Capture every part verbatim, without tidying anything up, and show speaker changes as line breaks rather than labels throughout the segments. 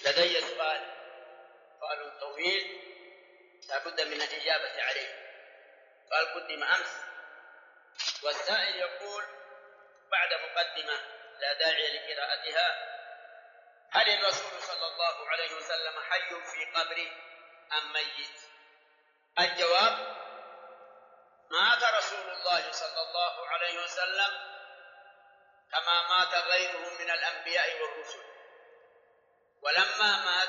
لدي سؤال سؤال طويل لا بد من الإجابة عليه. قال قدم أمس، والسائل يقول بعد مقدمة لا داعي لقراءتها: هل الرسول صلى الله عليه وسلم حي في قبره أم ميت؟ الجواب: مات رسول الله صلى الله عليه وسلم كما مات غيره من الأنبياء والرسل. ولما مات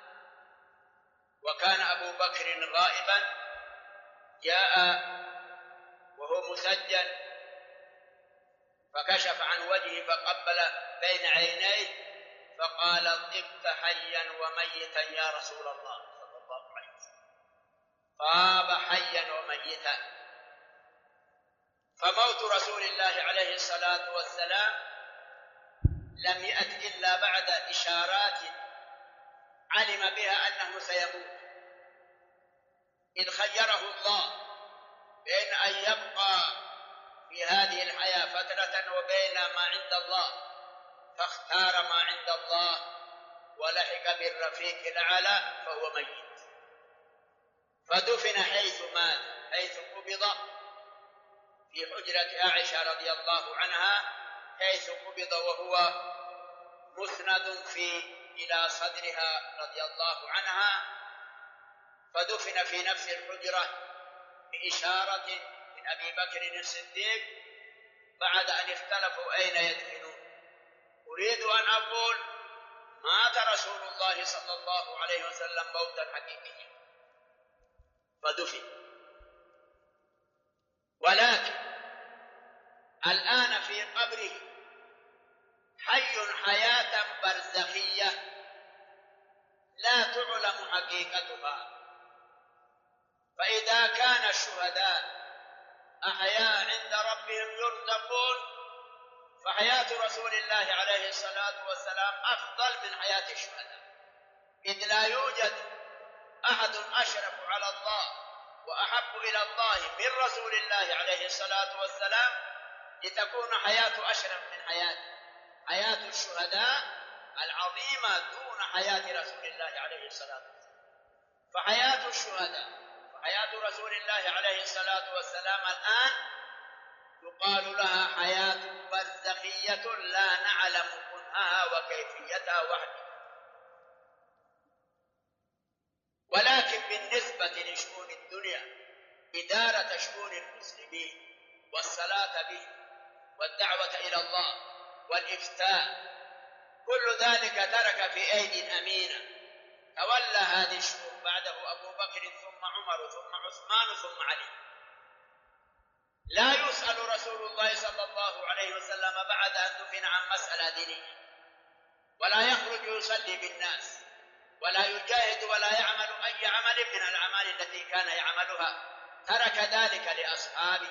وكان أبو بكر غائبا جاء وهو مسجل فكشف عن وجهه فقبل بين عينيه فقال: طبت حيا وميتا يا رسول الله صلى الله عليه وسلم. طاب حيا وميتا. فموت رسول الله عليه الصلاة والسلام لم يأت إلا بعد إشارات علم بها أنه سيموت، إذ خيره الله بين أن يبقى في هذه الحياة فترة وبين ما عند الله، فاختار ما عند الله ولحق بالرفيق الأعلى فهو ميت. فدفن حيث مات، حيث قبض في حجرة عائشة رضي الله عنها، حيث قبض وهو مسند في إلى صدرها رضي الله عنها، فدفن في نفس الحجرة بإشارة من أبي بكر الصديق بعد أن اختلفوا أين يدفنون. أريد أن أقول: مات رسول الله صلى الله عليه وسلم موتا حقيقيا فدفن، ولكن الآن في قبره حي حياة برزخية لا تعلم حقيقتها. فإذا كان الشهداء أحياء عند ربهم يرزقون، فحياة رسول الله عليه الصلاة والسلام أفضل من حياة الشهداء، إذ لا يوجد أحد أشرف على الله وأحب إلى الله من رسول الله عليه الصلاة والسلام لتكون حياة أشرف من حياته. حياة الشهداء العظيمة دون حياة رسول الله عليه الصلاة والسلام. فحياة الشهداء وحياة رسول الله عليه الصلاة والسلام الآن يقال لها حياة برزخية لا نعلم كنهها وكيفيتها وحدها. ولكن بالنسبة لشؤون الدنيا، إدارة شؤون المسلمين والصلاة به والدعوة إلى الله والإفتاء، كل ذلك ترك في أيدي أمينة. تولى هذه الشؤون بعده أبو بكر ثم عمر ثم عثمان ثم علي. لا يسأل رسول الله صلى الله عليه وسلم بعد أن دفن عن مسألة دينية، ولا يخرج يصلي بالناس، ولا يجاهد ولا يعمل أي عمل من الأعمال التي كان يعملها، ترك ذلك لأصحابه.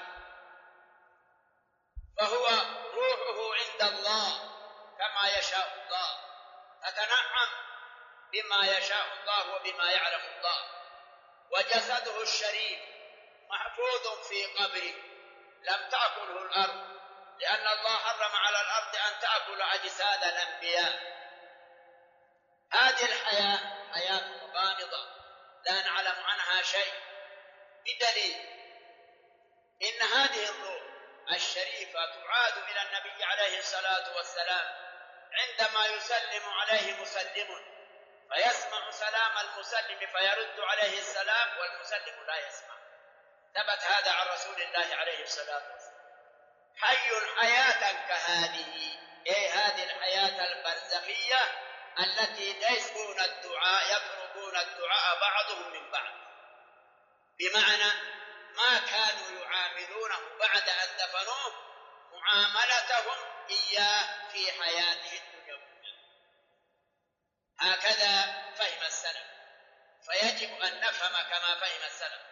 فهو روحه عند الله كما يشاء الله، تتنعم بما يشاء الله وبما يعلم الله. وجسده الشريف محفوظ في قبره لم تأكله الأرض، لأن الله حرم على الأرض أن تأكل أجساد الأنبياء. هذه الحياة حياة غامضة لا نعلم عنها شيء، بدليل إن هذه الروح الشريفة تعاد إلى النبي عليه الصلاة والسلام عندما يسلم عليه مسلم، فيسمع سلام المسلم فيرد عليه السلام والمسلم لا يسمع. ثبت هذا عن رسول الله عليه الصلاة والسلام. حي حياة كهذه، أي هذه الحياة البرزخية التي يسمعون الدعاء، يطلبون الدعاء بعضهم من بعض، بمعنى ما كانوا يعاملونه بعد أن دفنوه معاملتهم إياه في حياته الدنيوية. هكذا فهم السلف، فيجب أن نفهم كما فهم السلف.